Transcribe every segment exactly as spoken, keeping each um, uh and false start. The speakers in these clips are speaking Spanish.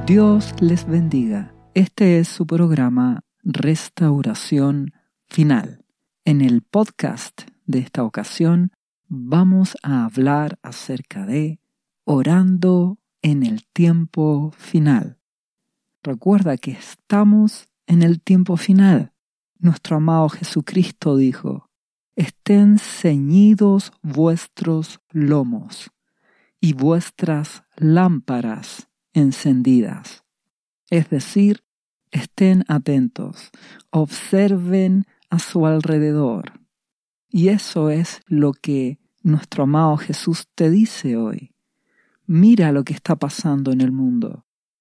Dios les bendiga. Este es su programa Restauración Final. En el podcast de esta ocasión vamos a hablar acerca de orando en el tiempo final. Recuerda que estamos en el tiempo final. Nuestro amado Jesucristo dijo: estén ceñidos vuestros lomos y vuestras lámparas encendidas. Es decir, estén atentos, observen a su alrededor. Y eso es lo que nuestro amado Jesús te dice hoy. Mira lo que está pasando en el mundo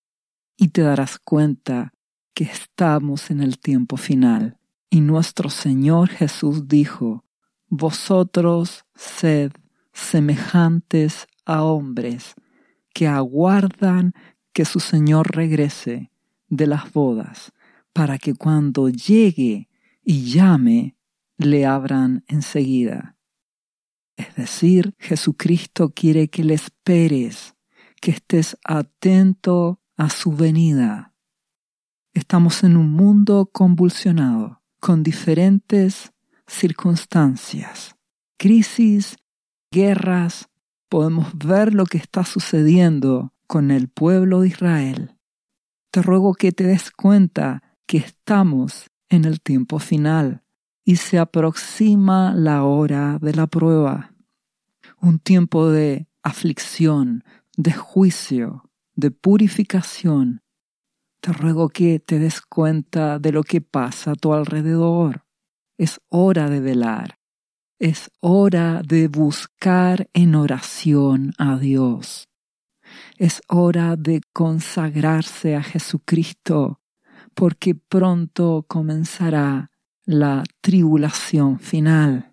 y te darás cuenta que estamos en el tiempo final. Y nuestro Señor Jesús dijo: vosotros sed semejantes a hombres que aguardan que su Señor regrese de las bodas, para que cuando llegue y llame, le abran enseguida. Es decir, Jesucristo quiere que le esperes, que estés atento a su venida. Estamos en un mundo convulsionado, con diferentes circunstancias, crisis, guerras. Podemos ver lo que está sucediendo con el pueblo de Israel. Te ruego que te des cuenta que estamos en el tiempo final y se aproxima la hora de la prueba. Un tiempo de aflicción, de juicio, de purificación. Te ruego que te des cuenta de lo que pasa a tu alrededor. Es hora de velar. Es hora de buscar en oración a Dios. Es hora de consagrarse a Jesucristo, porque pronto comenzará la tribulación final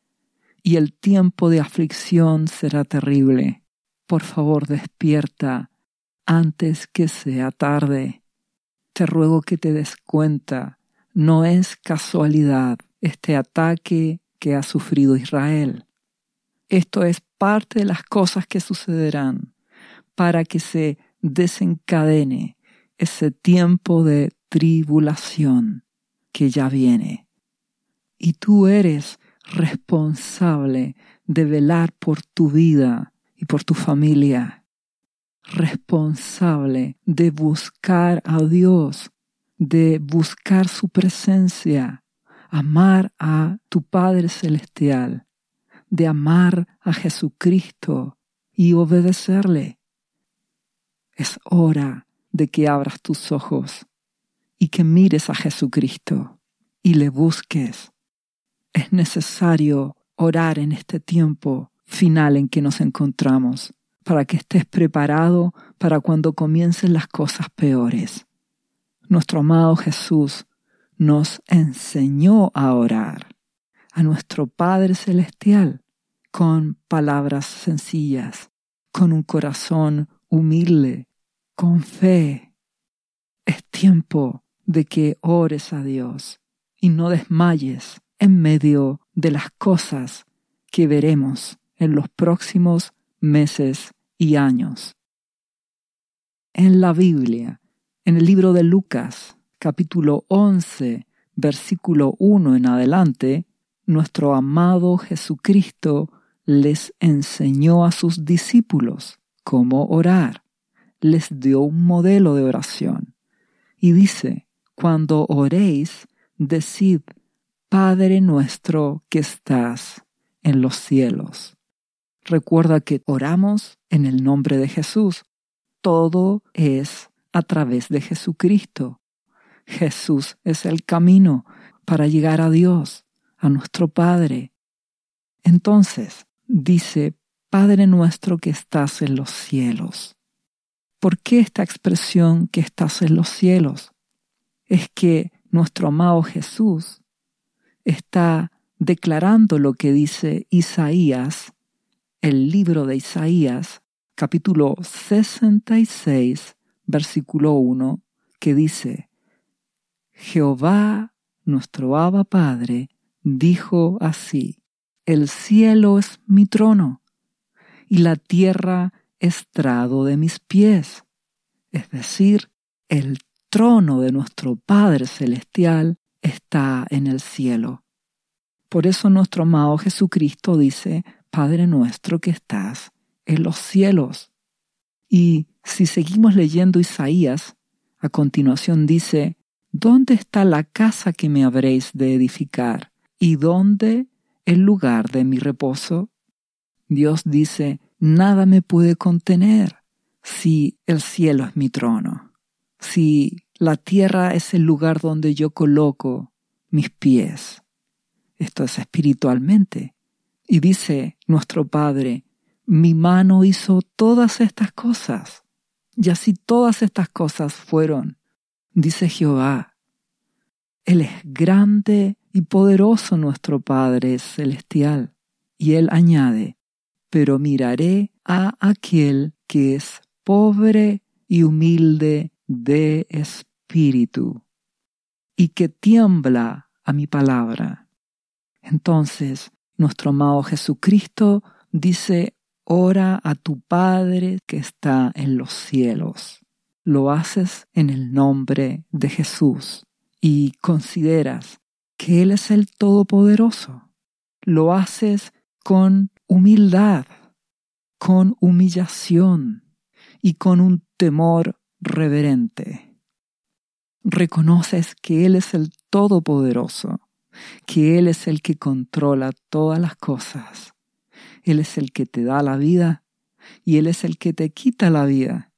y el tiempo de aflicción será terrible. Por favor, despierta antes que sea tarde. Te ruego que te des cuenta, no es casualidad este ataque que ha sufrido Israel. Esto es parte de las cosas que sucederán para que se desencadene ese tiempo de tribulación que ya viene. Y tú eres responsable de velar por tu vida y por tu familia. Responsable de buscar a Dios, de buscar su presencia, amar a tu Padre Celestial, de amar a Jesucristo y obedecerle. Es hora de que abras tus ojos y que mires a Jesucristo y le busques. Es necesario orar en este tiempo final en que nos encontramos, para que estés preparado para cuando comiencen las cosas peores. Nuestro amado Jesús nos enseñó a orar a nuestro Padre Celestial con palabras sencillas, con un corazón humilde, con fe. Es tiempo de que ores a Dios y no desmayes en medio de las cosas que veremos en los próximos meses y años. En la Biblia, en el libro de Lucas, capítulo once, versículo uno en adelante, nuestro amado Jesucristo les enseñó a sus discípulos cómo orar. Les dio un modelo de oración. Y dice: cuando oréis, decid: Padre nuestro que estás en los cielos. Recuerda que oramos en el nombre de Jesús. Todo es a través de Jesucristo. Jesús es el camino para llegar a Dios, a nuestro Padre. Entonces, dice: Padre nuestro que estás en los cielos. ¿Por qué esta expresión que estás en los cielos? Es que nuestro amado Jesús está declarando lo que dice Isaías, el libro de Isaías, capítulo sesenta y seis, versículo uno, que dice: Jehová, nuestro Abba Padre, dijo así: el cielo es mi trono, y la tierra estrado de mis pies. Es decir, el trono de nuestro Padre Celestial está en el cielo. Por eso nuestro amado Jesucristo dice, Padre nuestro que estás en los cielos. Y si seguimos leyendo Isaías, a continuación dice, ¿dónde está la casa que me habréis de edificar? ¿Y dónde el lugar de mi reposo? Dios dice, nada me puede contener si el cielo es mi trono, si la tierra es el lugar donde yo coloco mis pies. Esto es espiritualmente. Y dice nuestro Padre, mi mano hizo todas estas cosas. Y así todas estas cosas fueron, dice Jehová. Él es grande y poderoso nuestro Padre celestial. Y Él añade, pero miraré a aquel que es pobre y humilde de espíritu, y que tiembla a mi palabra. Entonces, nuestro amado Jesucristo dice, ora a tu Padre que está en los cielos. Lo haces en el nombre de Jesús y consideras que Él es el Todopoderoso. Lo haces con humildad, con humillación y con un temor reverente. Reconoces que Él es el Todopoderoso, que Él es el que controla todas las cosas. Él es el que te da la vida y Él es el que te quita la vida.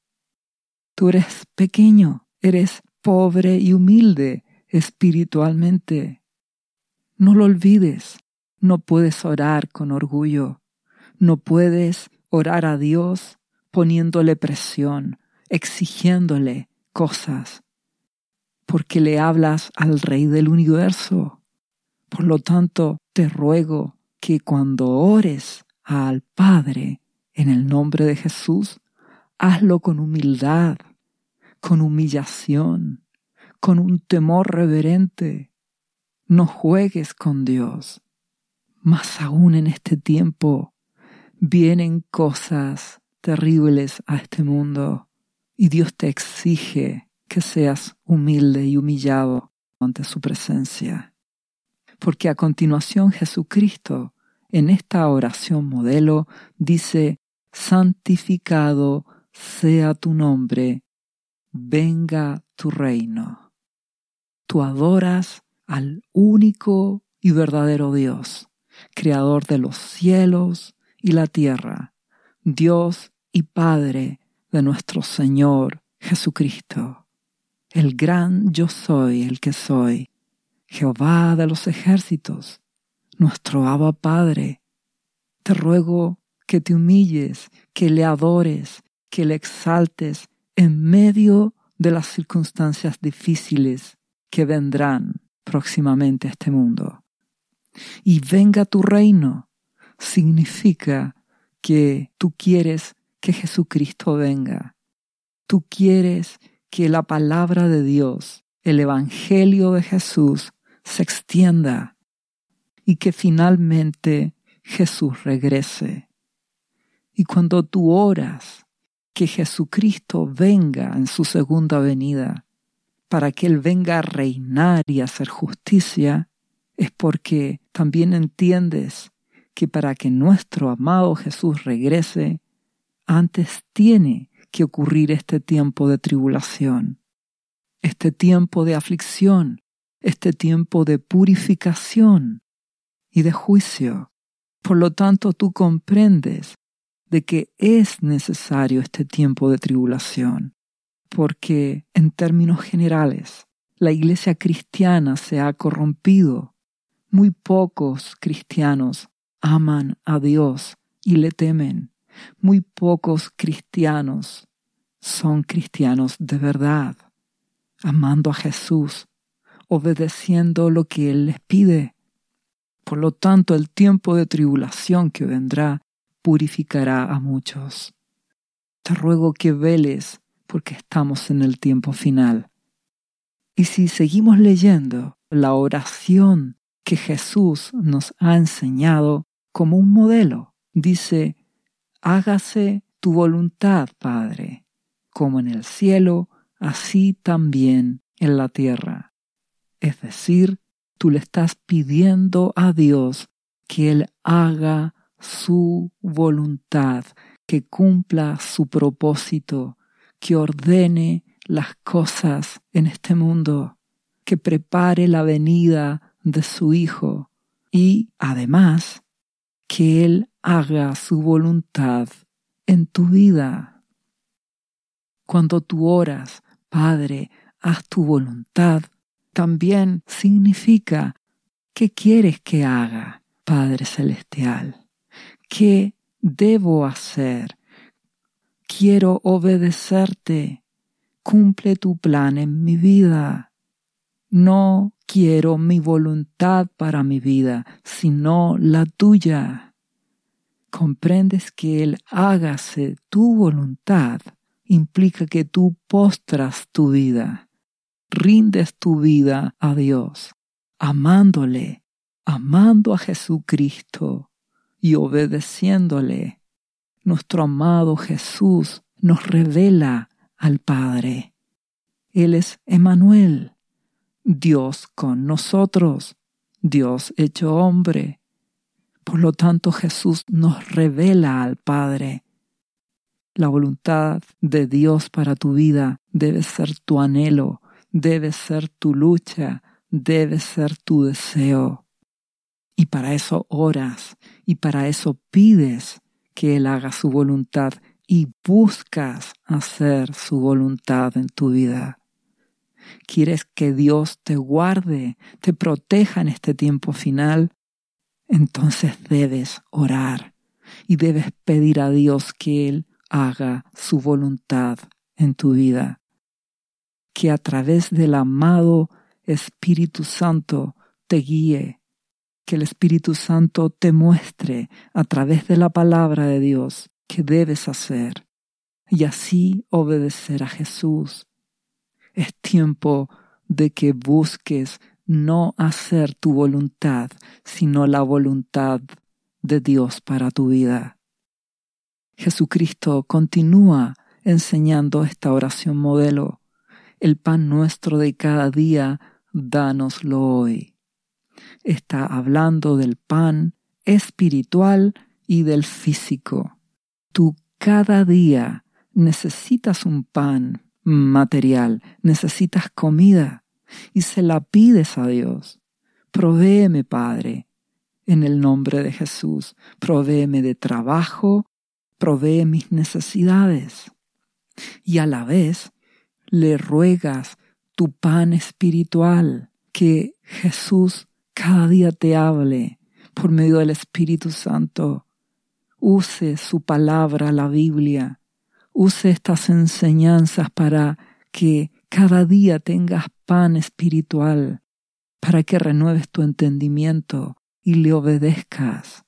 Tú eres pequeño, eres pobre y humilde espiritualmente. No lo olvides, no puedes orar con orgullo, no puedes orar a Dios poniéndole presión, exigiéndole cosas, porque le hablas al Rey del universo. Por lo tanto, te ruego que cuando ores al Padre en el nombre de Jesús, hazlo con humildad, con humillación, con un temor reverente. No juegues con Dios. Más aún en este tiempo vienen cosas terribles a este mundo y Dios te exige que seas humilde y humillado ante su presencia. Porque a continuación Jesucristo en esta oración modelo dice, santificado sea tu nombre, venga tu reino. Tú adoras al único y verdadero Dios, creador de los cielos y la tierra, Dios y Padre de nuestro Señor Jesucristo, el gran yo soy el que soy, Jehová de los ejércitos, nuestro Abba Padre. Te ruego que te humilles, que le adores, que le exaltes en medio de las circunstancias difíciles que vendrán próximamente a este mundo. Y venga tu reino significa que tú quieres que Jesucristo venga. Tú quieres que la palabra de Dios, el evangelio de Jesús, se extienda y que finalmente Jesús regrese. Y cuando tú oras que Jesucristo venga en su segunda venida, para que Él venga a reinar y a hacer justicia, es porque también entiendes que para que nuestro amado Jesús regrese, antes tiene que ocurrir este tiempo de tribulación, este tiempo de aflicción, este tiempo de purificación y de juicio. Por lo tanto, tú comprendes de que es necesario este tiempo de tribulación, porque en términos generales, la iglesia cristiana se ha corrompido. Muy pocos cristianos aman a Dios y le temen. Muy pocos cristianos son cristianos de verdad, amando a Jesús, obedeciendo lo que Él les pide. Por lo tanto, el tiempo de tribulación que vendrá purificará a muchos. Te ruego que veles porque estamos en el tiempo final. Y si seguimos leyendo la oración que Jesús nos ha enseñado como un modelo, dice, hágase tu voluntad, Padre, como en el cielo, así también en la tierra. Es decir, tú le estás pidiendo a Dios que Él haga su voluntad, que cumpla su propósito, que ordene las cosas en este mundo, que prepare la venida de su Hijo y, además, que Él haga su voluntad en tu vida. Cuando tú oras, Padre, haz tu voluntad, también significa ¿qué quieres que haga, Padre Celestial? ¿Qué debo hacer? Quiero obedecerte. Cumple tu plan en mi vida. No quiero mi voluntad para mi vida, sino la tuya. ¿Comprendes que el hágase tu voluntad implica que tú postras tu vida, rindes tu vida a Dios, amándole, amando a Jesucristo y obedeciéndole? Nuestro amado Jesús nos revela al Padre. Él es Emmanuel, Dios con nosotros, Dios hecho hombre. Por lo tanto, Jesús nos revela al Padre. La voluntad de Dios para tu vida debe ser tu anhelo, debe ser tu lucha, debe ser tu deseo. Y para eso oras, y para eso pides que Él haga su voluntad y buscas hacer su voluntad en tu vida. ¿Quieres que Dios te guarde, te proteja en este tiempo final? Entonces debes orar y debes pedir a Dios que Él haga su voluntad en tu vida. Que a través del amado Espíritu Santo te guíe, que el Espíritu Santo te muestre a través de la palabra de Dios qué debes hacer y así obedecer a Jesús. Es tiempo de que busques no hacer tu voluntad, sino la voluntad de Dios para tu vida. Jesucristo continúa enseñando esta oración modelo. El pan nuestro de cada día, dánoslo hoy. Está hablando del pan espiritual y del físico. Tú cada día necesitas un pan material, necesitas comida y se la pides a Dios. Provéeme, Padre, en el nombre de Jesús. Provéeme de trabajo, provee mis necesidades. Y a la vez le ruegas tu pan espiritual, que Jesús cada día te hable por medio del Espíritu Santo. Use su palabra, la Biblia. Use estas enseñanzas para que cada día tengas pan espiritual, para que renueves tu entendimiento y le obedezcas.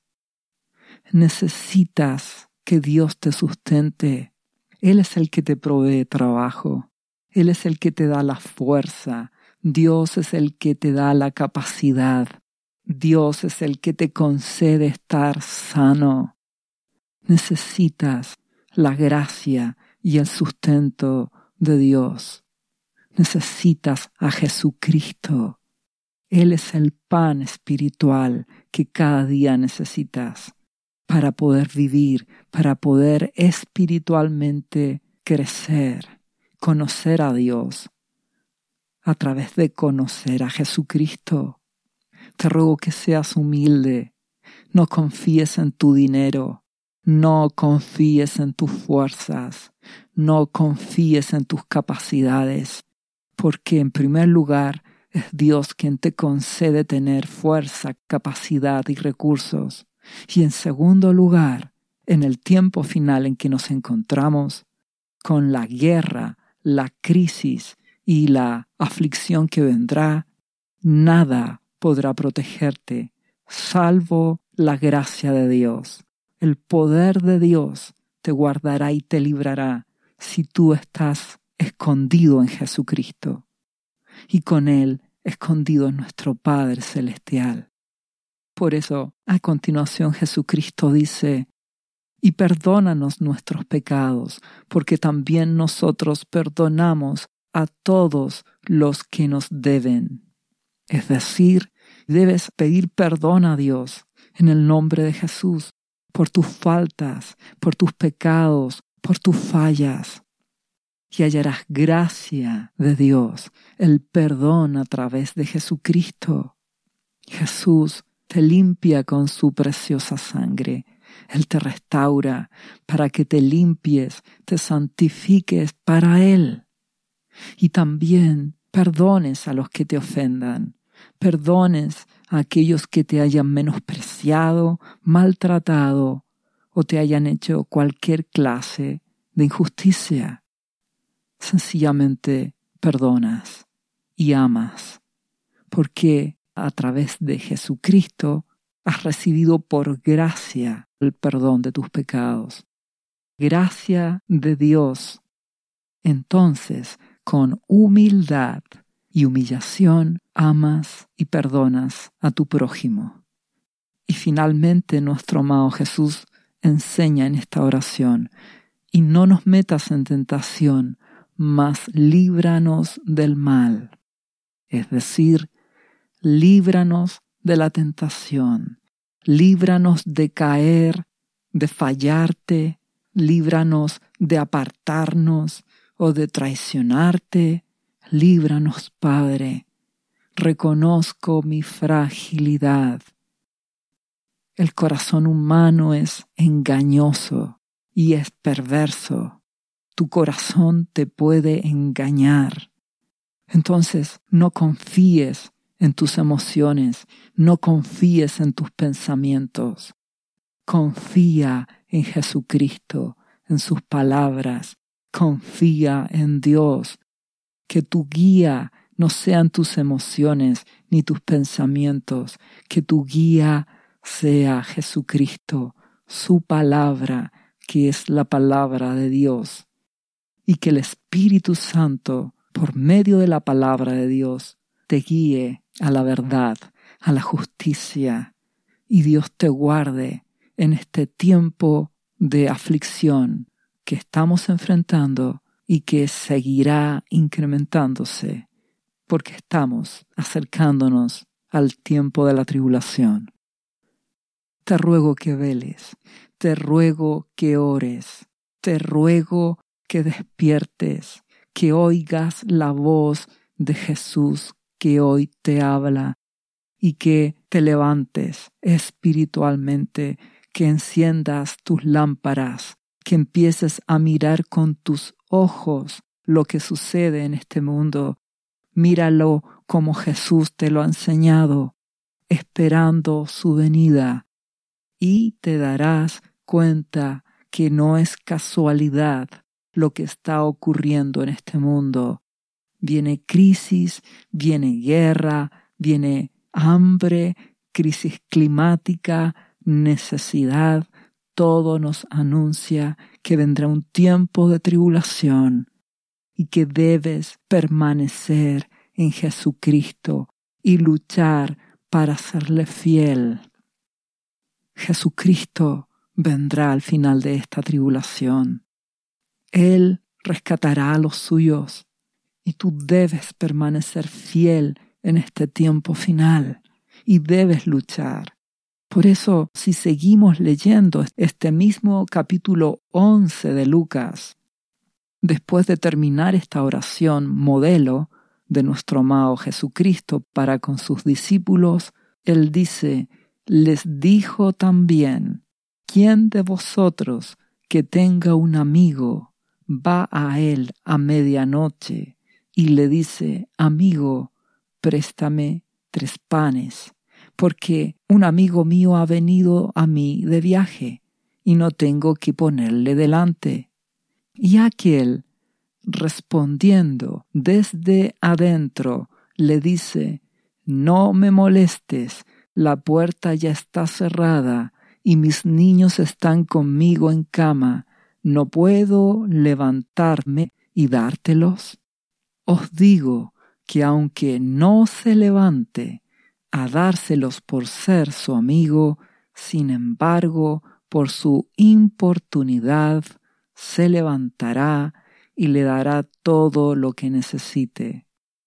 Necesitas que Dios te sustente. Él es el que te provee trabajo. Él es el que te da la fuerza. Dios es el que te da la capacidad. Dios es el que te concede estar sano. Necesitas la gracia y el sustento de Dios. Necesitas a Jesucristo. Él es el pan espiritual que cada día necesitas para poder vivir, para poder espiritualmente crecer, conocer a Dios a través de conocer a Jesucristo. Te ruego que seas humilde, no confíes en tu dinero, no confíes en tus fuerzas, no confíes en tus capacidades, porque en primer lugar es Dios quien te concede tener fuerza, capacidad y recursos. Y en segundo lugar, en el tiempo final en que nos encontramos, con la guerra, la crisis y la aflicción que vendrá, nada podrá protegerte, salvo la gracia de Dios. El poder de Dios te guardará y te librará si tú estás escondido en Jesucristo y con Él escondido en nuestro Padre Celestial. Por eso, a continuación Jesucristo dice, y perdónanos nuestros pecados, porque también nosotros perdonamos a todos los que nos deben. Es decir, debes pedir perdón a Dios en el nombre de Jesús por tus faltas, por tus pecados, por tus fallas. Y hallarás gracia de Dios, el perdón a través de Jesucristo. Jesús te limpia con su preciosa sangre. Él te restaura para que te limpies, te santifiques para Él. Y también perdones a los que te ofendan. Perdones a aquellos que te hayan menospreciado, maltratado o te hayan hecho cualquier clase de injusticia. Sencillamente perdonas y amas, porque a través de Jesucristo has recibido por gracia el perdón de tus pecados. Gracia de Dios. Entonces, con humildad y humillación, amas y perdonas a tu prójimo. Y finalmente nuestro amado Jesús enseña en esta oración: y no nos metas en tentación, mas líbranos del mal. Es decir, líbranos de la tentación, líbranos de caer, de fallarte, líbranos de apartarnos o de traicionarte. Líbranos, Padre. Reconozco mi fragilidad. El corazón humano es engañoso y es perverso. Tu corazón te puede engañar. Entonces, no confíes en tus emociones, no confíes en tus pensamientos. Confía en Jesucristo, en sus palabras. Confía en Dios. Que tu guía no sean tus emociones ni tus pensamientos, que tu guía sea Jesucristo, su palabra, que es la palabra de Dios. Y que el Espíritu Santo, por medio de la palabra de Dios, te guíe a la verdad, a la justicia, y Dios te guarde en este tiempo de aflicción que estamos enfrentando y que seguirá incrementándose, porque estamos acercándonos al tiempo de la tribulación. Te ruego que veles, te ruego que ores, te ruego que despiertes, que oigas la voz de Jesús que hoy te habla y que te levantes espiritualmente, que enciendas tus lámparas, que empieces a mirar con tus ojos lo que sucede en este mundo. Míralo como Jesús te lo ha enseñado, esperando su venida, y te darás cuenta que no es casualidad lo que está ocurriendo en este mundo. Viene crisis, viene guerra, viene hambre, crisis climática, necesidad. Todo nos anuncia que vendrá un tiempo de tribulación y que debes permanecer en Jesucristo y luchar para serle fiel. Jesucristo vendrá al final de esta tribulación. Él rescatará a los suyos y tú debes permanecer fiel en este tiempo final y debes luchar. Por eso, si seguimos leyendo este mismo capítulo once de Lucas, después de terminar esta oración modelo de nuestro amado Jesucristo para con sus discípulos, Él dice: les dijo también, ¿quién de vosotros que tenga un amigo va a él a medianoche y le dice: amigo, préstame tres panes, porque un amigo mío ha venido a mí de viaje y no tengo que ponerle delante? Y aquel, respondiendo desde adentro, le dice: no me molestes, la puerta ya está cerrada y mis niños están conmigo en cama, ¿no puedo levantarme y dártelos? Os digo que aunque no se levante a dárselos por ser su amigo, sin embargo por su importunidad se levantará y le dará todo lo que necesite.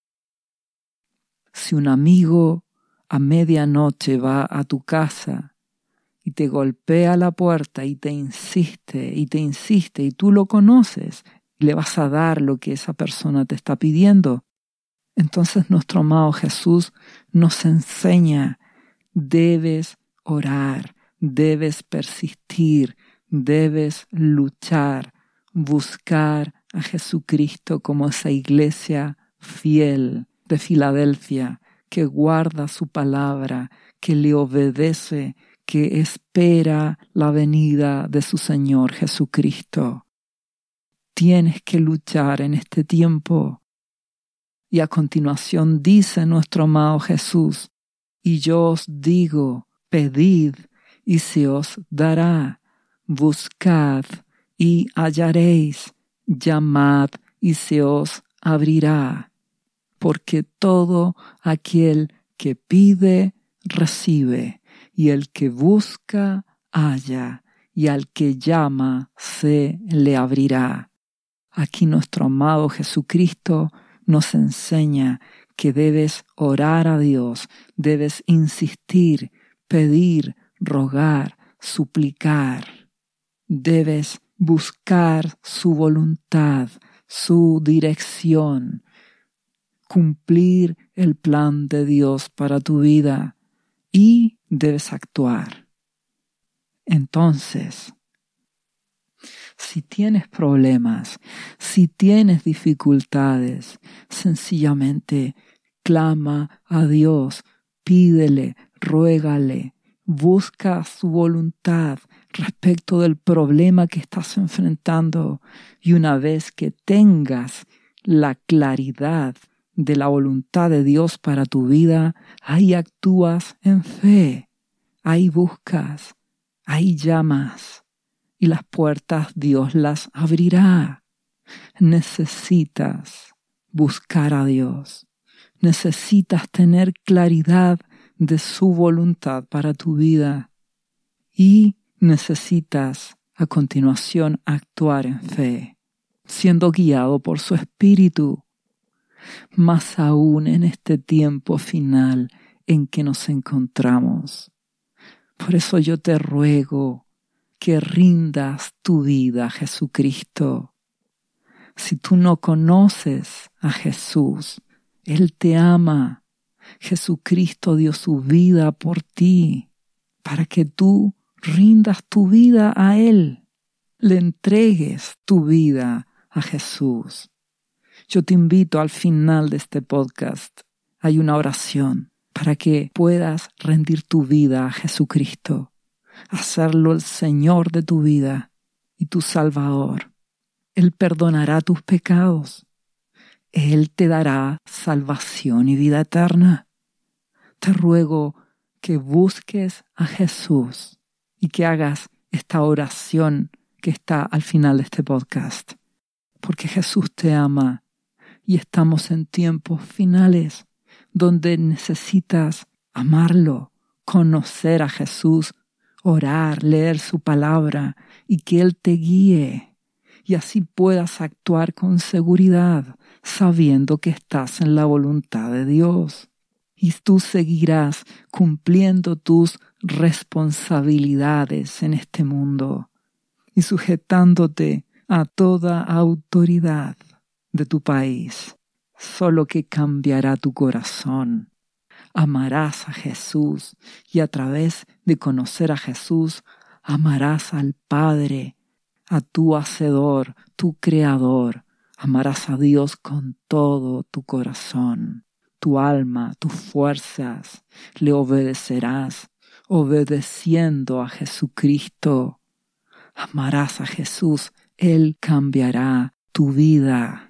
Si un amigo a medianoche va a tu casa y te golpea la puerta y te insiste y te insiste y tú lo conoces y le vas a dar lo que esa persona te está pidiendo, entonces nuestro amado Jesús nos enseña, debes orar, debes persistir, debes luchar, buscar a Jesucristo como esa iglesia fiel de Filadelfia, que guarda su palabra, que le obedece, que espera la venida de su Señor Jesucristo. Tienes que luchar en este tiempo. Y a continuación dice nuestro amado Jesús, y yo os digo, pedid y se os dará, buscad y hallaréis, llamad y se os abrirá. Porque todo aquel que pide, recibe, y el que busca, halla, y al que llama, se le abrirá. Aquí nuestro amado Jesucristo nos enseña que debes orar a Dios, debes insistir, pedir, rogar, suplicar. Debes buscar su voluntad, su dirección, cumplir el plan de Dios para tu vida y debes actuar. Entonces, si tienes problemas, si tienes dificultades, sencillamente clama a Dios, pídele, ruégale, busca su voluntad respecto del problema que estás enfrentando y una vez que tengas la claridad de la voluntad de Dios para tu vida, ahí actúas en fe, ahí buscas, ahí llamas y las puertas Dios las abrirá. Necesitas buscar a Dios, necesitas tener claridad de su voluntad para tu vida y necesitas a continuación actuar en fe, siendo guiado por su Espíritu. Más aún en este tiempo final en que nos encontramos. Por eso yo te ruego que rindas tu vida a Jesucristo. Si tú no conoces a Jesús, Él te ama. Jesucristo dio su vida por ti, para que tú rindas tu vida a Él, le entregues tu vida a Jesús. Yo te invito al final de este podcast. Hay una oración para que puedas rendir tu vida a Jesucristo, hacerlo el Señor de tu vida y tu Salvador. Él perdonará tus pecados. Él te dará salvación y vida eterna. Te ruego que busques a Jesús y que hagas esta oración que está al final de este podcast, porque Jesús te ama. Y estamos en tiempos finales donde necesitas amarlo, conocer a Jesús, orar, leer su palabra y que Él te guíe y así puedas actuar con seguridad sabiendo que estás en la voluntad de Dios. Y tú seguirás cumpliendo tus responsabilidades en este mundo y sujetándote a toda autoridad de tu país, solo que cambiará tu corazón. Amarás a Jesús y a través de conocer a Jesús, amarás al Padre, a tu Hacedor, tu Creador. Amarás a Dios con todo tu corazón, tu alma, tus fuerzas. Le obedecerás, obedeciendo a Jesucristo. Amarás a Jesús, Él cambiará tu vida.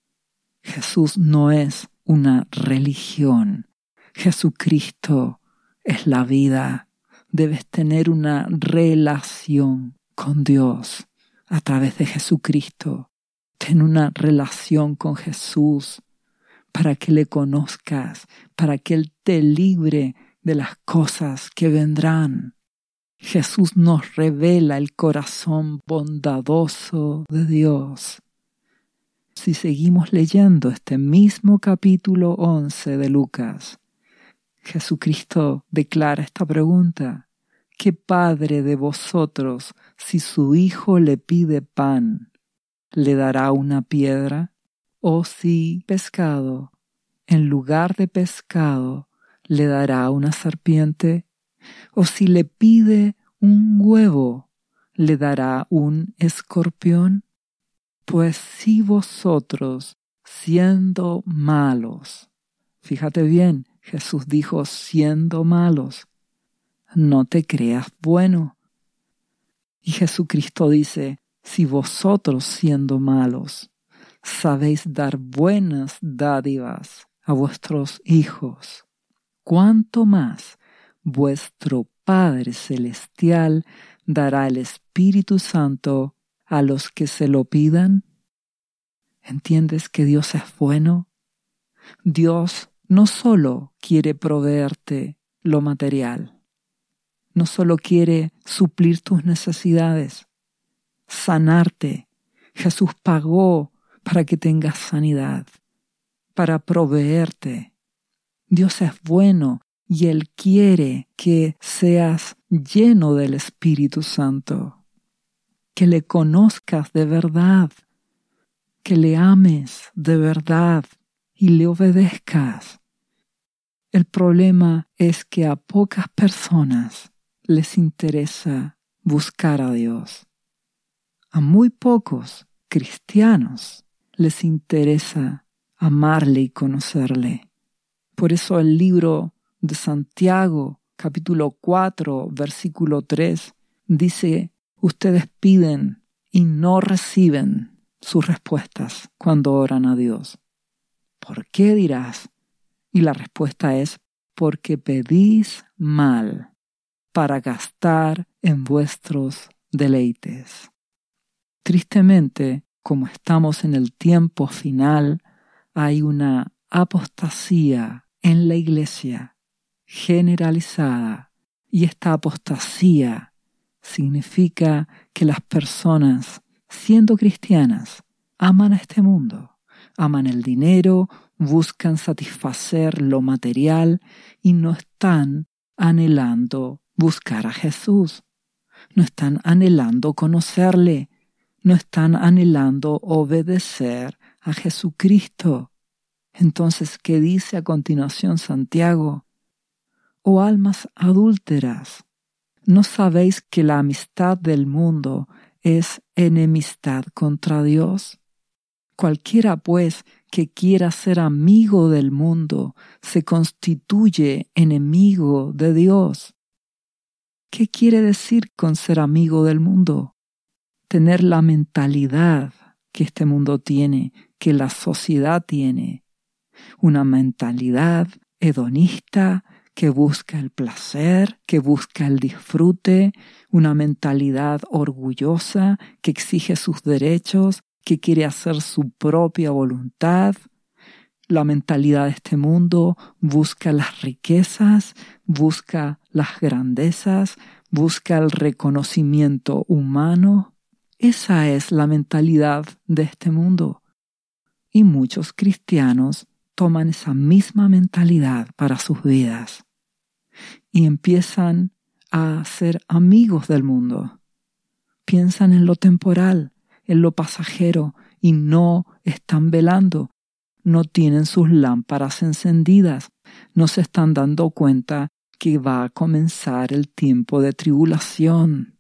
Jesús no es una religión. Jesucristo es la vida. Debes tener una relación con Dios a través de Jesucristo. Ten una relación con Jesús para que le conozcas, para que Él te libre de las cosas que vendrán. Jesús nos revela el corazón bondadoso de Dios. Si seguimos leyendo este mismo capítulo once de Lucas, Jesucristo declara esta pregunta: ¿qué padre de vosotros, si su hijo le pide pan, le dará una piedra? ¿O si pescado, en lugar de pescado, le dará una serpiente? ¿O si le pide un huevo, le dará un escorpión? Pues si vosotros, siendo malos, fíjate bien, Jesús dijo siendo malos, no te creas bueno. Y Jesucristo dice, si vosotros siendo malos, sabéis dar buenas dádivas a vuestros hijos, ¿cuánto más vuestro Padre Celestial dará el Espíritu Santo a los que se lo pidan? ¿Entiendes que Dios es bueno? Dios no solo quiere proveerte lo material, no solo quiere suplir tus necesidades, sanarte. Jesús pagó para que tengas sanidad, para proveerte. Dios es bueno y Él quiere que seas lleno del Espíritu Santo, que le conozcas de verdad, que le ames de verdad y le obedezcas. El problema es que a pocas personas les interesa buscar a Dios. A muy pocos cristianos les interesa amarle y conocerle. Por eso el libro de Santiago, capítulo cuatro, versículo tres, dice, ustedes piden y no reciben sus respuestas cuando oran a Dios. ¿Por qué dirás? Y la respuesta es, porque pedís mal para gastar en vuestros deleites. Tristemente, como estamos en el tiempo final, hay una apostasía en la iglesia generalizada, y esta apostasía significa que las personas, siendo cristianas, aman a este mundo, aman el dinero, buscan satisfacer lo material y no están anhelando buscar a Jesús, no están anhelando conocerle, no están anhelando obedecer a Jesucristo. Entonces, ¿qué dice a continuación Santiago? Oh almas adúlteras, ¿no sabéis que la amistad del mundo es enemistad contra Dios? Cualquiera, pues, que quiera ser amigo del mundo, se constituye enemigo de Dios. ¿Qué quiere decir con ser amigo del mundo? Tener la mentalidad que este mundo tiene, que la sociedad tiene. Una mentalidad hedonista que busca el placer, que busca el disfrute, una mentalidad orgullosa que exige sus derechos, que quiere hacer su propia voluntad. La mentalidad de este mundo busca las riquezas, busca las grandezas, busca el reconocimiento humano. Esa es la mentalidad de este mundo. Y muchos cristianos toman esa misma mentalidad para sus vidas y empiezan a ser amigos del mundo. Piensan en lo temporal, en lo pasajero y no están velando. No tienen sus lámparas encendidas, no se están dando cuenta que va a comenzar el tiempo de tribulación.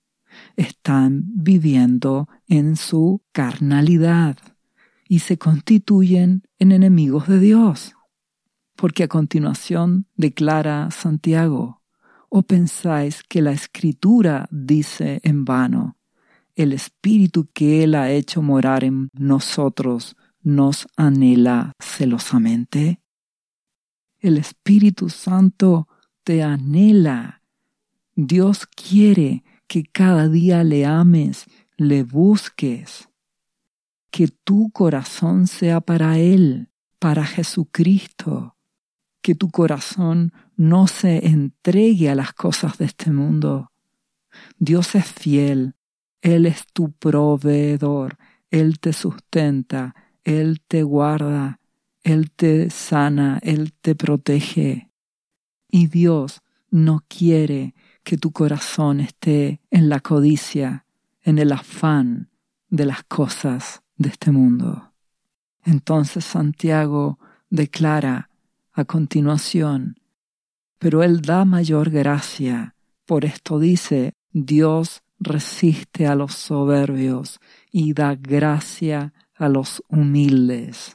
Están viviendo en su carnalidad y se constituyen en enemigos de Dios. Porque a continuación declara Santiago, ¿o pensáis que la Escritura dice en vano, el Espíritu que Él ha hecho morar en nosotros nos anhela celosamente? El Espíritu Santo te anhela. Dios quiere que cada día le ames, le busques, que tu corazón sea para Él, para Jesucristo, que tu corazón no se entregue a las cosas de este mundo, Dios es fiel. Él es tu proveedor. Él te sustenta. Él te guarda. Él te sana. Él te protege. Y Dios no quiere que tu corazón esté en la codicia, en el afán de las cosas de este mundo. Entonces Santiago declara a continuación: pero Él da mayor gracia. Por esto dice: Dios resiste a los soberbios y da gracia a los humildes.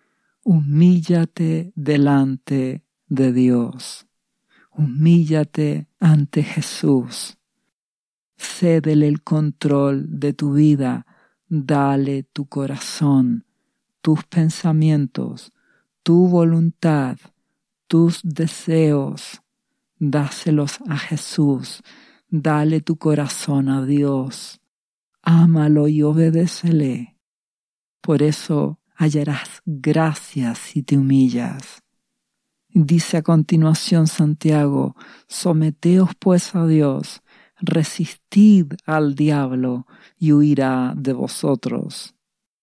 Humíllate delante de Dios. Humíllate ante Jesús. Cédele el control de tu vida. Dale tu corazón, tus pensamientos, tu voluntad, tus deseos. Dáselos a Jesús. Dale tu corazón a Dios. Ámalo y obedécele. Por eso hallarás gracia si te humillas. Dice a continuación Santiago: someteos pues a Dios, resistid al diablo y huirá de vosotros.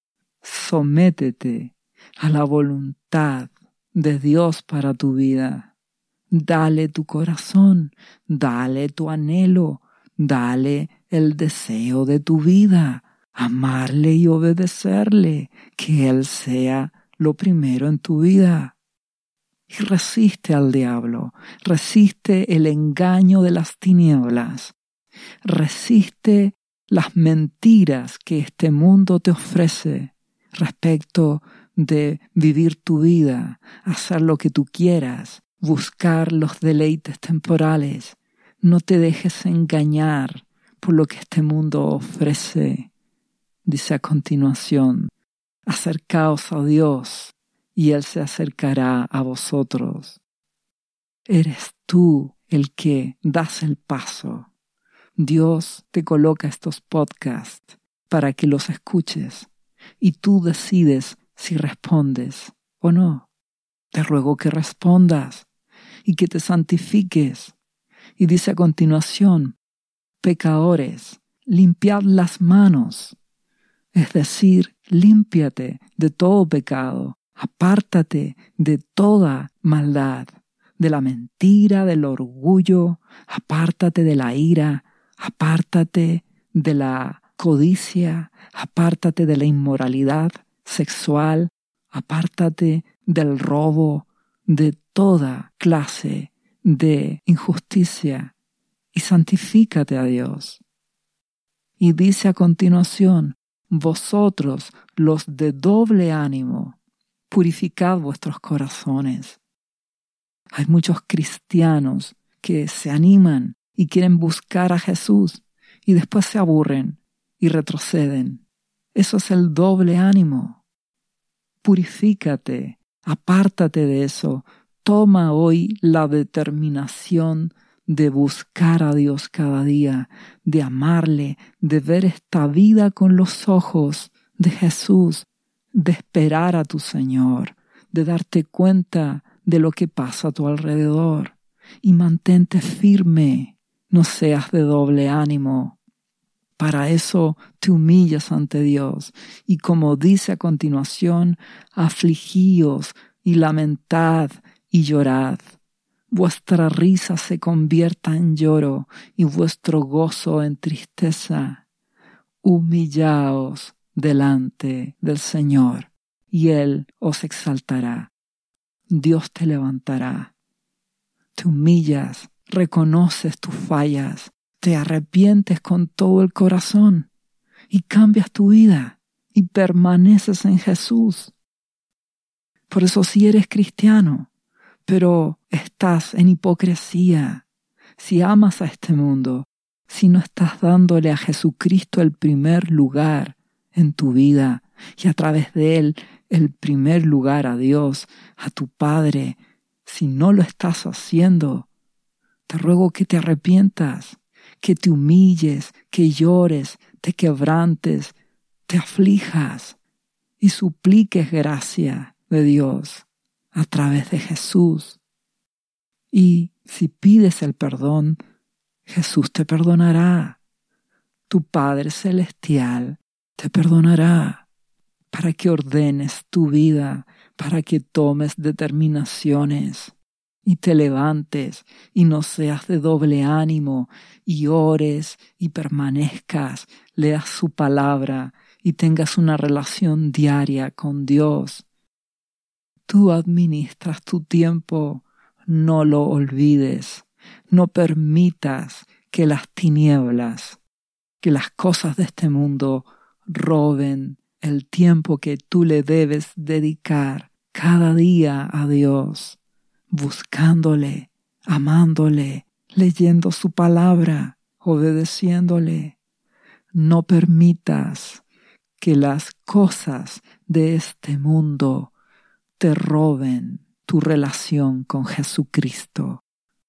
Sométete a la voluntad de Dios para tu vida. Dale tu corazón, dale tu anhelo, dale el deseo de tu vida, amarle y obedecerle, que Él sea lo primero en tu vida. Y resiste al diablo, resiste el engaño de las tinieblas, resiste las mentiras que este mundo te ofrece respecto de vivir tu vida, hacer lo que tú quieras, buscar los deleites temporales. No te dejes engañar por lo que este mundo ofrece. Dice a continuación: acercaos a Dios y Él se acercará a vosotros. Eres tú el que das el paso. Dios te coloca estos podcasts para que los escuches y tú decides si respondes o no. Te ruego que respondas y que te santifiques. Y dice a continuación: pecadores, limpiad las manos. Es decir, límpiate de todo pecado. Apártate de toda maldad, de la mentira, del orgullo, apártate de la ira, apártate de la codicia, apártate de la inmoralidad sexual, apártate del robo, de toda clase de injusticia y santifícate a Dios. Y dice a continuación: vosotros, los de doble ánimo, purificad vuestros corazones. Hay muchos cristianos que se animan y quieren buscar a Jesús y después se aburren y retroceden. Eso es el doble ánimo. Purifícate, apártate de eso. Toma hoy la determinación de buscar a Dios cada día, de amarle, de ver esta vida con los ojos de Jesús, de esperar a tu Señor, de darte cuenta de lo que pasa a tu alrededor. Y mantente firme, no seas de doble ánimo. Para eso te humillas ante Dios. Y como dice a continuación: afligíos y lamentad y llorad. Vuestra risa se convierta en lloro y vuestro gozo en tristeza. Humillaos delante del Señor y Él os exaltará. Dios te levantará. Te humillas, reconoces tus fallas, te arrepientes con todo el corazón y cambias tu vida y permaneces en Jesús. Por eso, si eres cristiano, pero estás en hipocresía, si amas a este mundo, si no estás dándole a Jesucristo el primer lugar en tu vida y a través de Él el primer lugar a Dios, a tu Padre, si no lo estás haciendo, te ruego que te arrepientas, que te humilles, que llores, te quebrantes, te aflijas y supliques gracia de Dios a través de Jesús. Y si pides el perdón, Jesús te perdonará. Tu Padre Celestial te perdonará para que ordenes tu vida, para que tomes determinaciones y te levantes y no seas de doble ánimo y ores y permanezcas, leas su palabra y tengas una relación diaria con Dios. Tú administras tu tiempo, no lo olvides, no permitas que las tinieblas, que las cosas de este mundo roben el tiempo que tú le debes dedicar cada día a Dios, buscándole, amándole, leyendo su palabra, obedeciéndole. No permitas que las cosas de este mundo te roben tu relación con Jesucristo.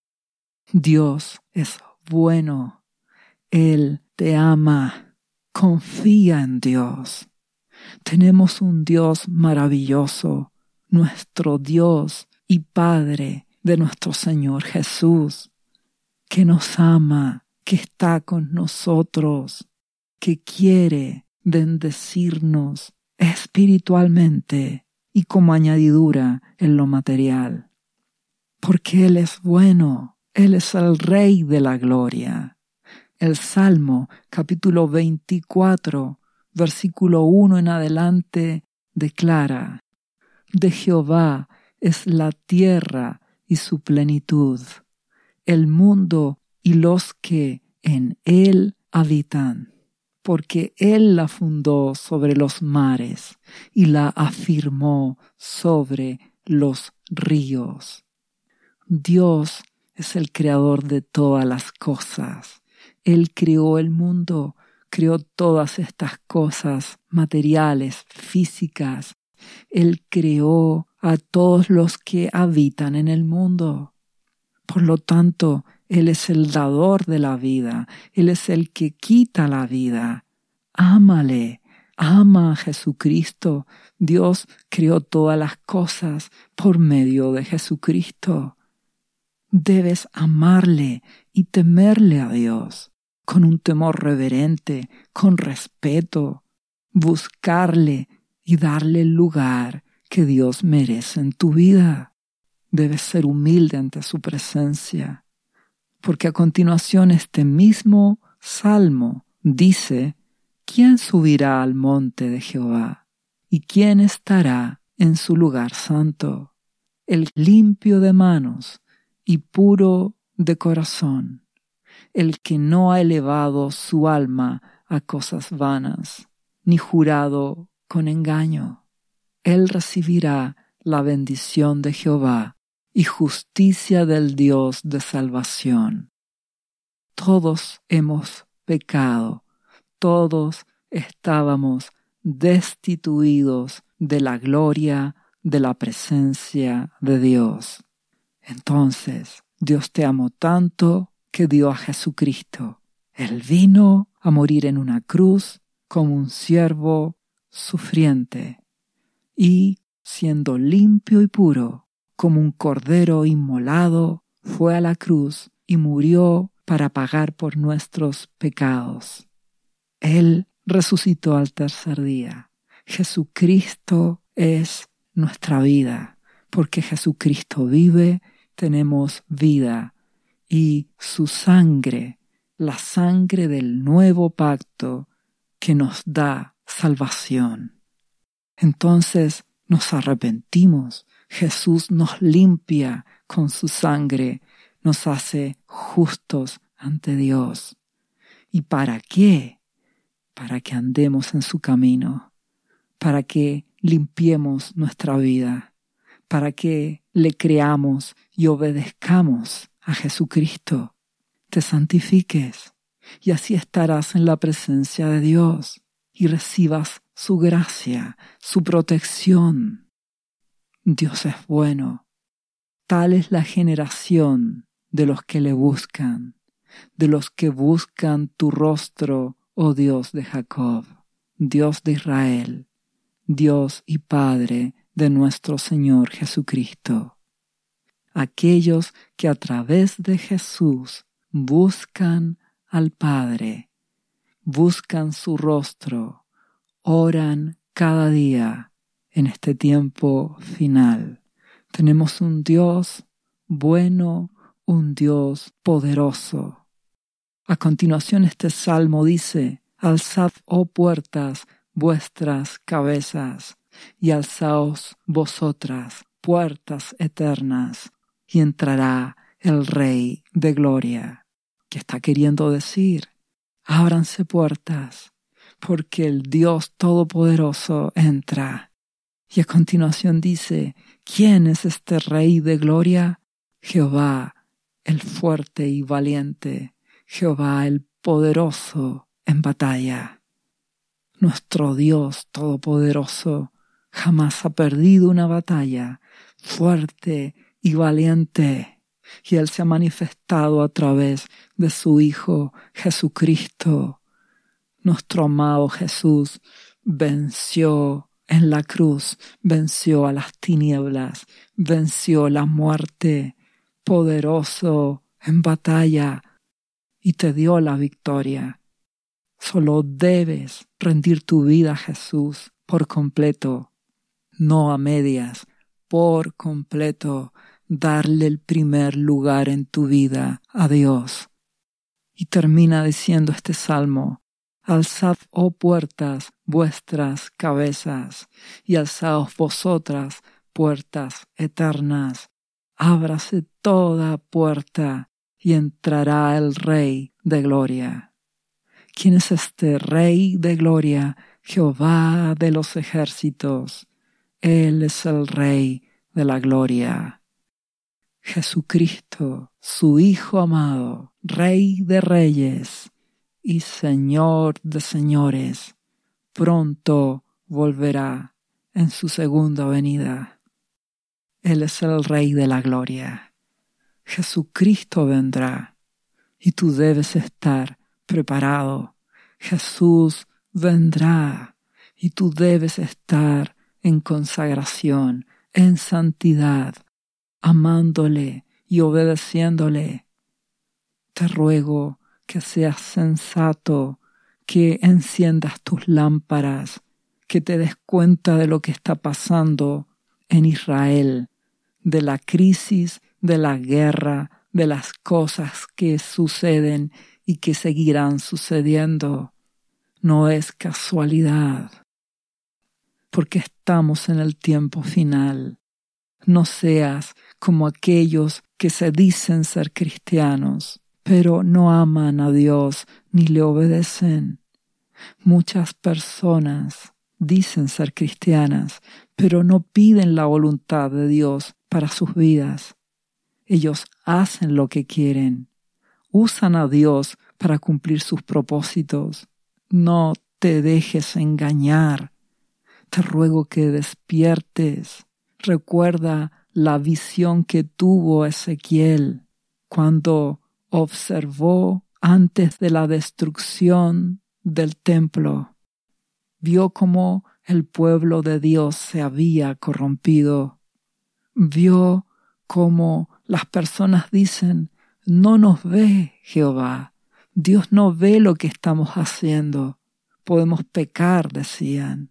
Dios es bueno, Él te ama, confía en Dios. Tenemos un Dios maravilloso, nuestro Dios y Padre de nuestro Señor Jesús, que nos ama, que está con nosotros, que quiere bendecirnos espiritualmente y como añadidura en lo material. Porque Él es bueno, Él es el Rey de la gloria. El Salmo capítulo veinticuatro, versículo uno en adelante, declara: de Jehová es la tierra y su plenitud, el mundo y los que en él habitan, porque Él la fundó sobre los mares y la afirmó sobre los ríos. Dios es el creador de todas las cosas. Él creó el mundo, creó todas estas cosas materiales, físicas. Él creó a todos los que habitan en el mundo. Por lo tanto, Él es el dador de la vida. Él es el que quita la vida. Ámale, ama a Jesucristo. Dios creó todas las cosas por medio de Jesucristo. Debes amarle y temerle a Dios con un temor reverente, con respeto, buscarle y darle el lugar que Dios merece en tu vida. Debes ser humilde ante su presencia, porque a continuación este mismo Salmo dice: ¿quién subirá al monte de Jehová? ¿Y quién estará en su lugar santo? El limpio de manos y puro de corazón, el que no ha elevado su alma a cosas vanas, ni jurado con engaño. Él recibirá la bendición de Jehová y justicia del Dios de salvación. Todos hemos pecado, todos estábamos destituidos de la gloria de la presencia de Dios. Entonces, Dios te amó tanto que dio a Jesucristo. Él vino a morir en una cruz como un siervo sufriente y, siendo limpio y puro, como un cordero inmolado, fue a la cruz y murió para pagar por nuestros pecados. Él resucitó al tercer día. Jesucristo es nuestra vida. Porque Jesucristo vive, tenemos vida. Y su sangre, la sangre del nuevo pacto que nos da salvación. Entonces nos arrepentimos. Jesús nos limpia con su sangre, nos hace justos ante Dios. ¿Y para qué? Para que andemos en su camino, para que limpiemos nuestra vida, para que le creamos y obedezcamos a Jesucristo. Te santifiques y así estarás en la presencia de Dios y recibas su gracia, su protección. Dios es bueno. Tal es la generación de los que le buscan, de los que buscan tu rostro, oh Dios de Jacob, Dios de Israel, Dios y Padre de nuestro Señor Jesucristo. Aquellos que a través de Jesús buscan al Padre, buscan su rostro, oran cada día en este tiempo final. Tenemos un Dios bueno, un Dios poderoso. A continuación este salmo dice: alzad, oh puertas, vuestras cabezas, y alzaos vosotras, puertas eternas, y entrará el Rey de gloria. ¿Qué está queriendo decir? Ábranse puertas, porque el Dios Todopoderoso entra. Y a continuación dice: ¿quién es este Rey de gloria? Jehová, el fuerte y valiente, Jehová el poderoso en batalla. Nuestro Dios Todopoderoso jamás ha perdido una batalla, fuerte y valiente, y Él se ha manifestado a través de su Hijo Jesucristo. Nuestro amado Jesús venció en la cruz, venció a las tinieblas, venció la muerte, poderoso en batalla, y te dio la victoria. Solo debes rendir tu vida a Jesús por completo, no a medias, por completo, darle el primer lugar en tu vida a Dios. Y termina diciendo este salmo: alzad, oh puertas, vuestras cabezas, y alzaos vosotras, puertas eternas. Ábrase toda puerta, y entrará el Rey de gloria. ¿Quién es este Rey de gloria? Jehová de los ejércitos. Él es el Rey de la gloria. Jesucristo, su Hijo amado, Rey de reyes y Señor de señores, pronto volverá en su segunda venida. Él es el Rey de la gloria. Jesucristo vendrá y tú debes estar preparado. Jesús vendrá y tú debes estar en consagración, en santidad, amándole y obedeciéndole. Te ruego que seas sensato, que enciendas tus lámparas, que te des cuenta de lo que está pasando en Israel, de la crisis, de la guerra, de las cosas que suceden y que seguirán sucediendo. No es casualidad, porque estamos en el tiempo final. No seas como aquellos que se dicen ser cristianos, pero no aman a Dios ni le obedecen. Muchas personas dicen ser cristianas, pero no piden la voluntad de Dios para sus vidas. Ellos hacen lo que quieren, usan a Dios para cumplir sus propósitos. No te dejes engañar. Te ruego que despiertes. Recuerda la visión que tuvo Ezequiel cuando observó antes de la destrucción del templo. Vio cómo el pueblo de Dios se había corrompido. Vio cómo las personas dicen: no nos ve Jehová. Dios no ve lo que estamos haciendo. Podemos pecar, decían.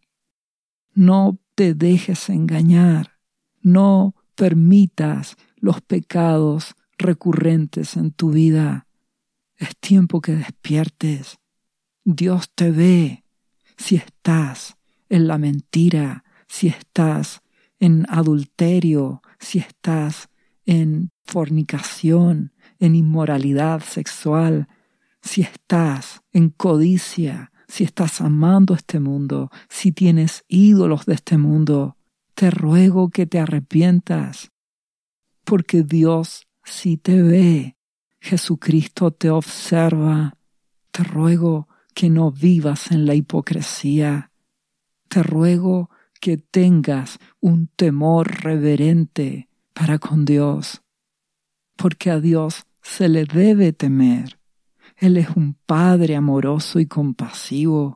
No te dejes engañar. No permitas los pecados recurrentes en tu vida. Es tiempo que despiertes. Dios te ve. Si estás en la mentira, si estás en adulterio, si estás en fornicación, en inmoralidad sexual, si estás en codicia, si estás amando este mundo, si tienes ídolos de este mundo, te ruego que te arrepientas, porque Dios sí te ve, Jesucristo te observa. Te ruego que no vivas en la hipocresía. Te ruego que tengas un temor reverente para con Dios, porque a Dios se le debe temer. Él es un Padre amoroso y compasivo,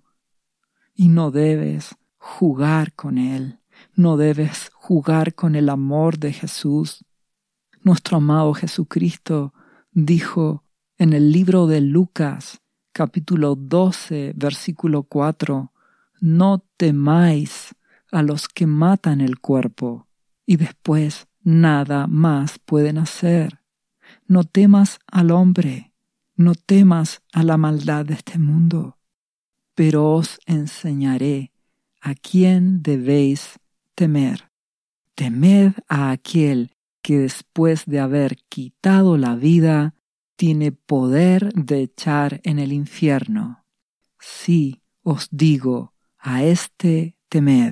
y no debes jugar con Él, no debes jugar con el amor de Jesús. Nuestro amado Jesucristo dijo: En el libro de Lucas, capítulo doce, versículo cuatro, no temáis a los que matan el cuerpo y después nada más pueden hacer. No temas al hombre, no temas a la maldad de este mundo, pero os enseñaré a quién debéis temer. Temed a aquel que después de haber quitado la vida, tiene poder de echar en el infierno. Sí, os digo, a éste temed.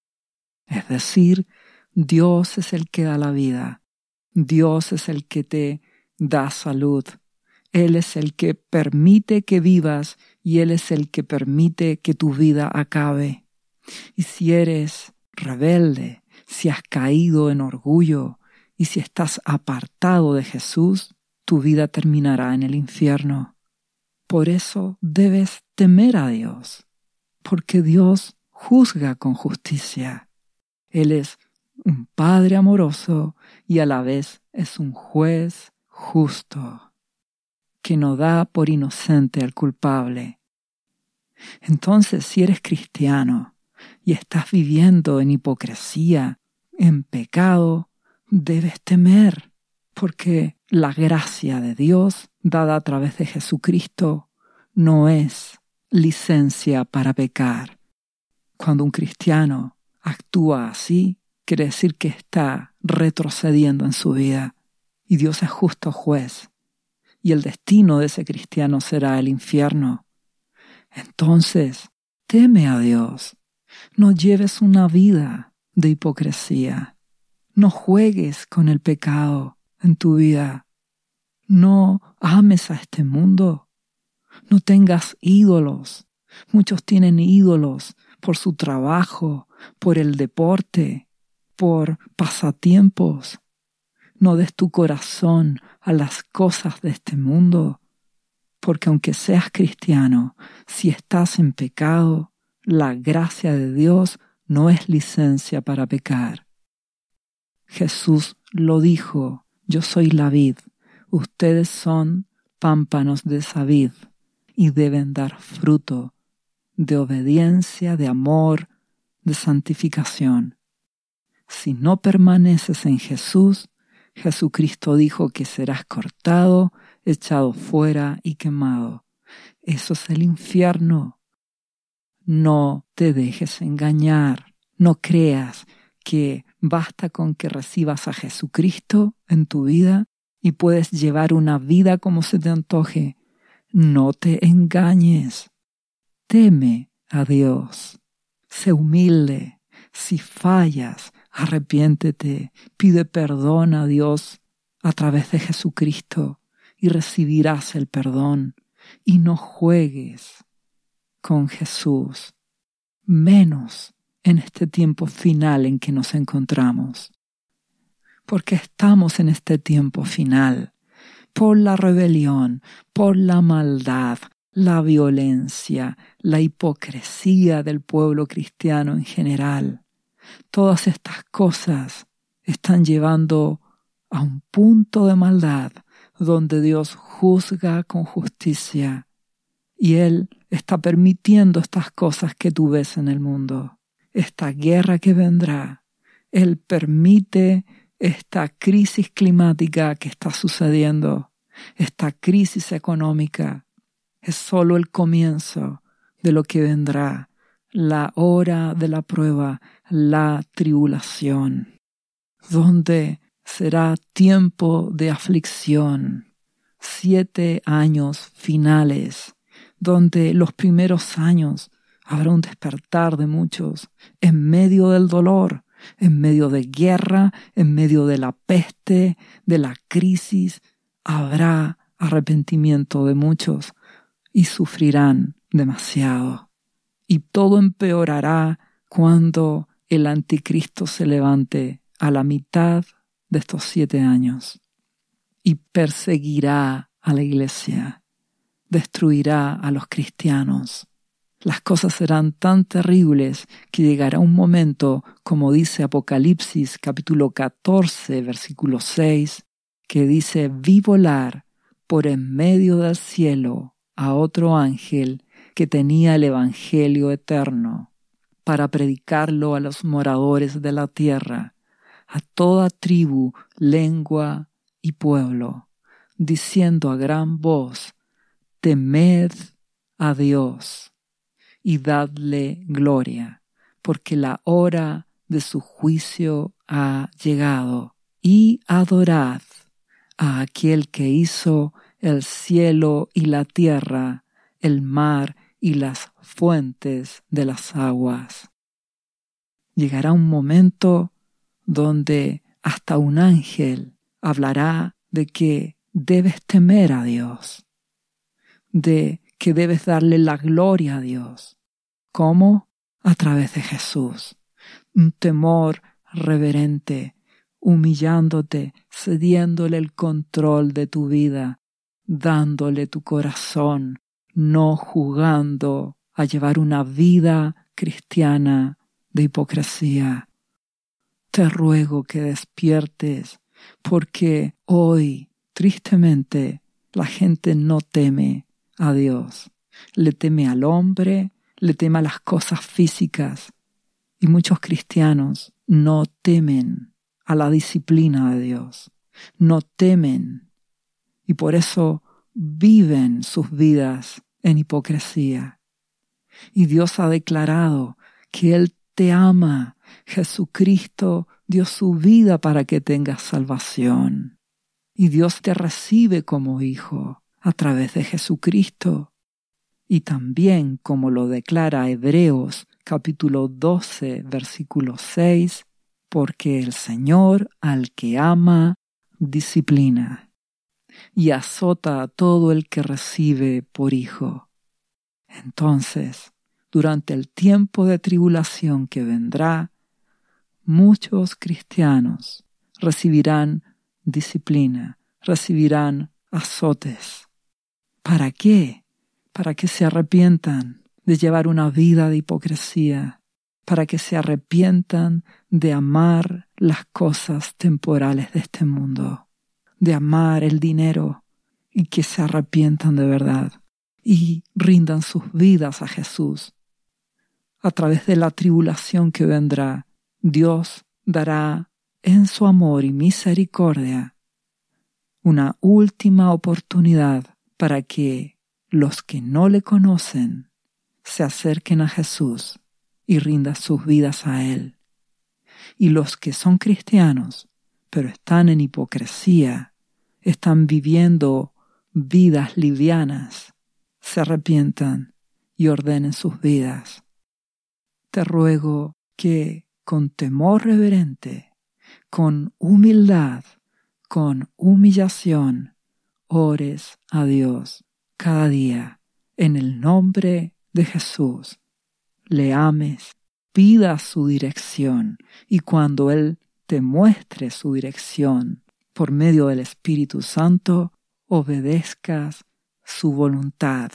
Es decir, Dios es el que da la vida. Dios es el que te da salud. Él es el que permite que vivas y Él es el que permite que tu vida acabe. Y si eres rebelde, si has caído en orgullo y si estás apartado de Jesús, tu vida terminará en el infierno. Por eso debes temer a Dios, porque Dios juzga con justicia. Él es un Padre amoroso y a la vez es un juez justo, que no da por inocente al culpable. Entonces, si eres cristiano y estás viviendo en hipocresía, en pecado, debes temer, porque la gracia de Dios, dada a través de Jesucristo, no es licencia para pecar. Cuando un cristiano actúa así, quiere decir que está retrocediendo en su vida, y Dios es justo juez, y el destino de ese cristiano será el infierno. Entonces, teme a Dios. No lleves una vida de hipocresía. No juegues con el pecado en tu vida. No ames a este mundo. No tengas ídolos. Muchos tienen ídolos por su trabajo, por el deporte, por pasatiempos. No des tu corazón a las cosas de este mundo, porque aunque seas cristiano, si estás en pecado, la gracia de Dios no es licencia para pecar. Jesús lo dijo, yo soy la vid, ustedes son pámpanos de esa vid y deben dar fruto de obediencia, de amor, de santificación. Si no permaneces en Jesús, Jesucristo dijo que serás cortado, echado fuera y quemado. Eso es el infierno. No te dejes engañar. No creas que basta con que recibas a Jesucristo en tu vida y puedes llevar una vida como se te antoje. No te engañes. Teme a Dios. Sé humilde. Si fallas, arrepiéntete. Pide perdón a Dios a través de Jesucristo y recibirás el perdón. Y no juegues con Jesús, menos en este tiempo final en que nos encontramos. Porque estamos en este tiempo final por la rebelión, por la maldad, la violencia, la hipocresía del pueblo cristiano en general. Todas estas cosas están llevando a un punto de maldad donde Dios juzga con justicia y Él está permitiendo estas cosas que tú ves en el mundo. Esta guerra que vendrá, Él permite esta crisis climática que está sucediendo, esta crisis económica. Es solo el comienzo de lo que vendrá, la hora de la prueba, la tribulación, donde será tiempo de aflicción, siete años finales, donde los primeros años habrá un despertar de muchos en medio del dolor, en medio de guerra, en medio de la peste, de la crisis, habrá arrepentimiento de muchos y sufrirán demasiado. Y todo empeorará cuando el anticristo se levante a la mitad de estos siete años y perseguirá a la iglesia, destruirá a los cristianos. Las cosas serán tan terribles que llegará un momento, como dice Apocalipsis capítulo catorce, versículo seis, que dice: vi volar por en medio del cielo a otro ángel que tenía el Evangelio eterno, para predicarlo a los moradores de la tierra, a toda tribu, lengua y pueblo, diciendo a gran voz: temed a Dios y dadle gloria, porque la hora de su juicio ha llegado, y adorad a aquel que hizo el cielo y la tierra, el mar y las fuentes de las aguas. Llegará un momento donde hasta un ángel hablará de que debes temer a Dios, de que debes darle la gloria a Dios. ¿Cómo? A través de Jesús. Un temor reverente, humillándote, cediéndole el control de tu vida, dándole tu corazón, no jugando a llevar una vida cristiana de hipocresía. Te ruego que despiertes, porque hoy, tristemente, la gente no teme a Dios. Le teme al hombre, le teme a las cosas físicas. Y muchos cristianos no temen a la disciplina de Dios. No temen. Y por eso viven sus vidas en hipocresía. Y Dios ha declarado que Él te ama. Jesucristo dio su vida para que tengas salvación. Y Dios te recibe como hijo a través de Jesucristo. Y también, como lo declara Hebreos capítulo doce, versículo seis, porque el Señor al que ama, disciplina, y azota a todo el que recibe por hijo. Entonces, durante el tiempo de tribulación que vendrá, muchos cristianos recibirán disciplina, recibirán azotes. ¿Para qué? Para que se arrepientan de llevar una vida de hipocresía, para que se arrepientan de amar las cosas temporales de este mundo, de amar el dinero, y que se arrepientan de verdad y rindan sus vidas a Jesús. A través de la tribulación que vendrá, Dios dará en su amor y misericordia una última oportunidad para que los que no le conocen se acerquen a Jesús y rindan sus vidas a Él. Y los que son cristianos, pero están en hipocresía, están viviendo vidas livianas, se arrepientan y ordenen sus vidas. Te ruego que con temor reverente, con humildad, con humillación, ores a Dios cada día en el nombre de Jesús. Le ames, pidas su dirección, y cuando Él te muestre su dirección por medio del Espíritu Santo, obedezcas su voluntad,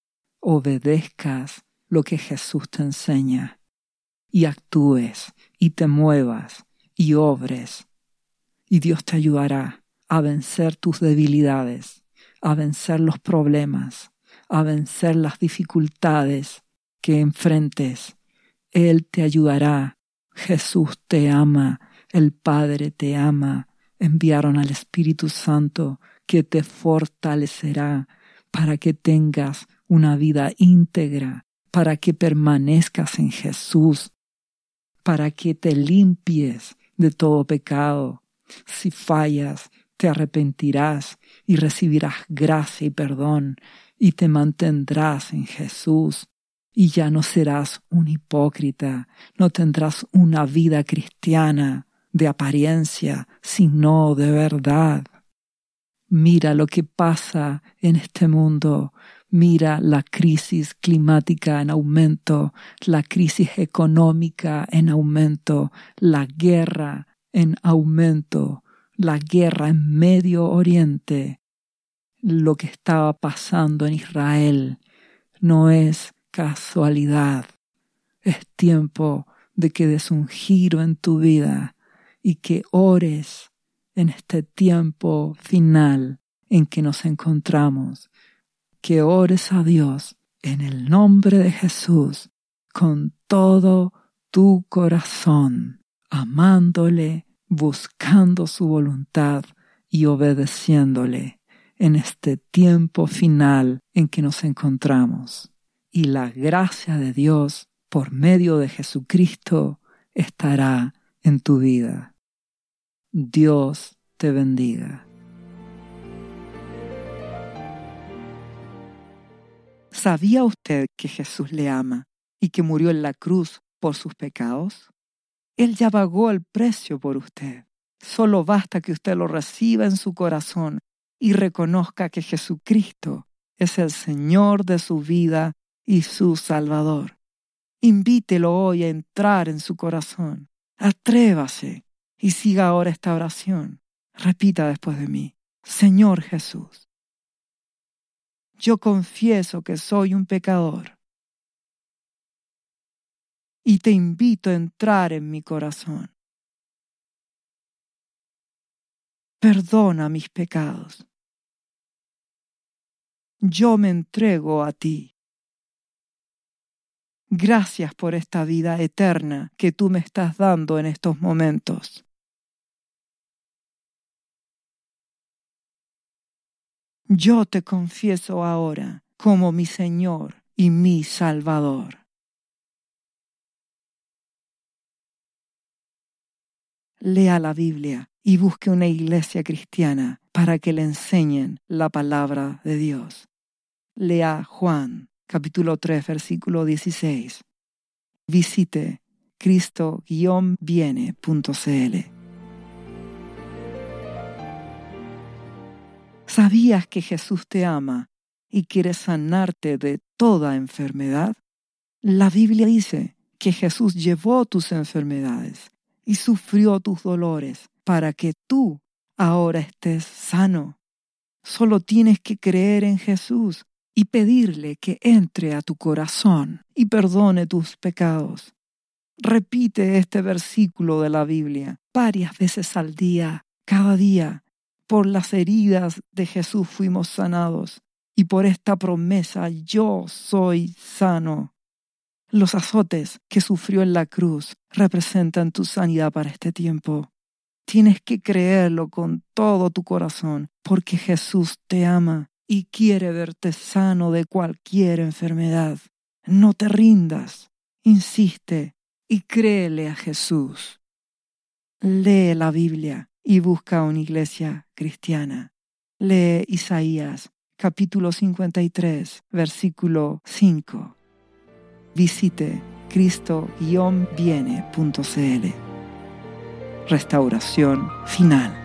obedezcas lo que Jesús te enseña, y actúes, y te muevas, y obres. Y Dios te ayudará a vencer tus debilidades, a vencer los problemas, a vencer las dificultades que enfrentes. Él te ayudará. Jesús te ama, el Padre te ama. Enviaron al Espíritu Santo que te fortalecerá para que tengas una vida íntegra, para que permanezcas en Jesús, para que te limpies de todo pecado. Si fallas, te arrepentirás y recibirás gracia y perdón, y te mantendrás en Jesús, y ya no serás un hipócrita, no tendrás una vida cristiana de apariencia, sino de verdad. Mira lo que pasa en este mundo. Mira la crisis climática en aumento, la crisis económica en aumento, la guerra en aumento, la guerra en Medio Oriente. Lo que estaba pasando en Israel no es casualidad. Es tiempo de que des un giro en tu vida y que ores en este tiempo final en que nos encontramos, que ores a Dios en el nombre de Jesús con todo tu corazón, amándole, buscando su voluntad y obedeciéndole en este tiempo final en que nos encontramos. Y la gracia de Dios por medio de Jesucristo estará en tu vida. Dios te bendiga. ¿Sabía usted que Jesús le ama y que murió en la cruz por sus pecados? Él ya pagó el precio por usted. Solo basta que usted lo reciba en su corazón y reconozca que Jesucristo es el Señor de su vida y su Salvador. Invítelo hoy a entrar en su corazón. Atrévase y siga ahora esta oración. Repita después de mí: Señor Jesús, yo confieso que soy un pecador y te invito a entrar en mi corazón. Perdona mis pecados. Yo me entrego a ti. Gracias por esta vida eterna que tú me estás dando en estos momentos. Yo te confieso ahora como mi Señor y mi Salvador. Lea la Biblia y busque una iglesia cristiana para que le enseñen la palabra de Dios. Lea Juan, capítulo tres, versículo dieciséis. Visite cristo guion viene punto c l. ¿Sabías que Jesús te ama y quiere sanarte de toda enfermedad? La Biblia dice que Jesús llevó tus enfermedades y sufrió tus dolores para que tú ahora estés sano. Solo tienes que creer en Jesús y pedirle que entre a tu corazón y perdone tus pecados. Repite este versículo de la Biblia varias veces al día, cada día. Por las heridas de Jesús fuimos sanados y por esta promesa yo soy sano. Los azotes que sufrió en la cruz representan tu sanidad para este tiempo. Tienes que creerlo con todo tu corazón porque Jesús te ama y quiere verte sano de cualquier enfermedad. No te rindas, insiste y créele a Jesús. Lee la Biblia y busca una iglesia cristiana. Lee Isaías, capítulo cincuenta y tres, versículo cinco. Visite cristo guion viene punto c l. Restauración final.